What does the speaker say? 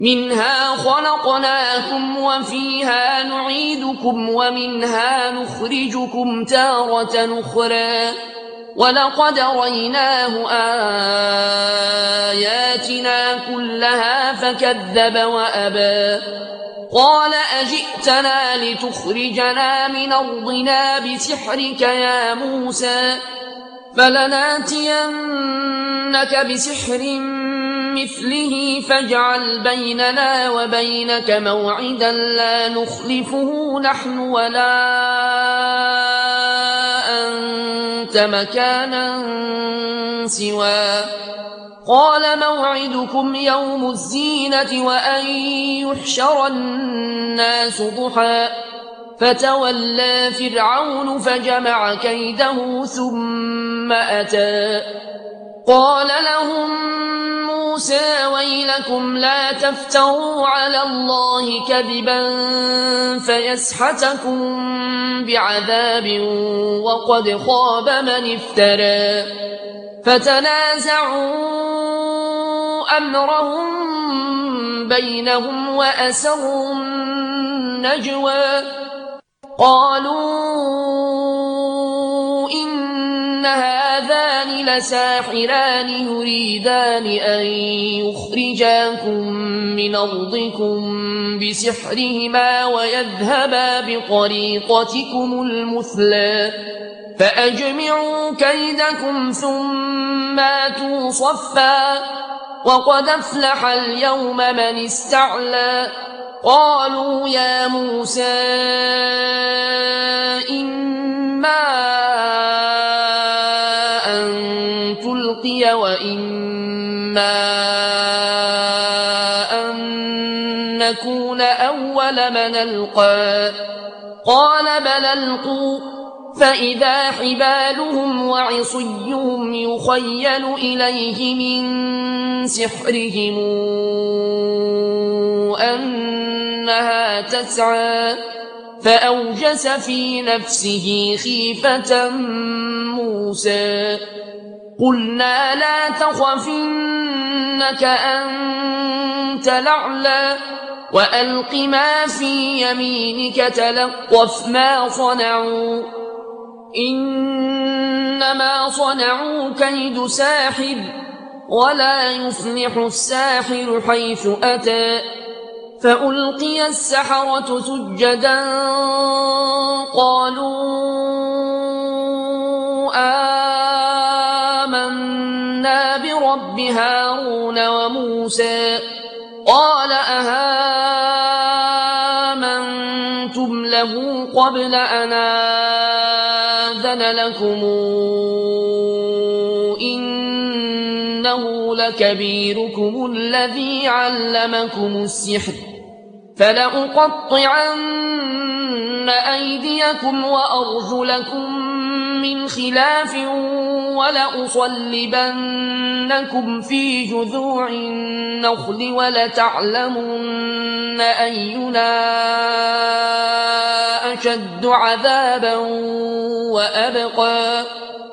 منها خلقناكم وفيها نعيدكم ومنها نخرجكم تارة أخرى ولقد ريناه آياتنا كلها فكذب وأبى قال أجئتنا لتخرجنا من أرضنا بسحرك يا موسى فلناتينك بسحر مثله فاجعل بيننا وبينك موعدا لا نخلفه نحن ولا أنت مكانا سواه قال موعدكم يوم الزينة وأن يحشر الناس ضحى فتولى فرعون فجمع كيده ثم أتى قال لهم موسى ويلكم لا تفتروا على الله كذبا فيسحتكم بعذاب وقد خاب من افترى فتنازعوا أمرهم بينهم وأسروا النجوى قالوا إن هذان لساحران يريدان أن يخرجاكم من أرضكم بسحرهما ويذهبا بطريقتكم المثلى فأجمعوا كيدكم ثم آتوا صفا وقد أفلح اليوم من استعلى قالوا يا موسى إما أن تلقي وإما أن نكون أول من ألقى قال بل ألقوا فإذا حبالهم وعصيهم يخيل إليه من سحرهم أنها تسعى فأوجس في نفسه خيفة موسى قلنا لا تخف إنك أنت الأعلى وألق ما في يمينك تلقف ما صنعوا إنما صنعوا كيد ساحر ولا يفلح الساحر حيث أتى فألقي السحرة سجدا قالوا آمنا برب هارون وموسى قال أهامنتم له قبل أن آذن لكم إنه لكبيركم الذي علمكم السحر فلأقطعن أيديكم وأرجلكم من خلاف ولأصلبنكم في جذوع النخل ولتعلمن أينا أشد عذابا وأبقى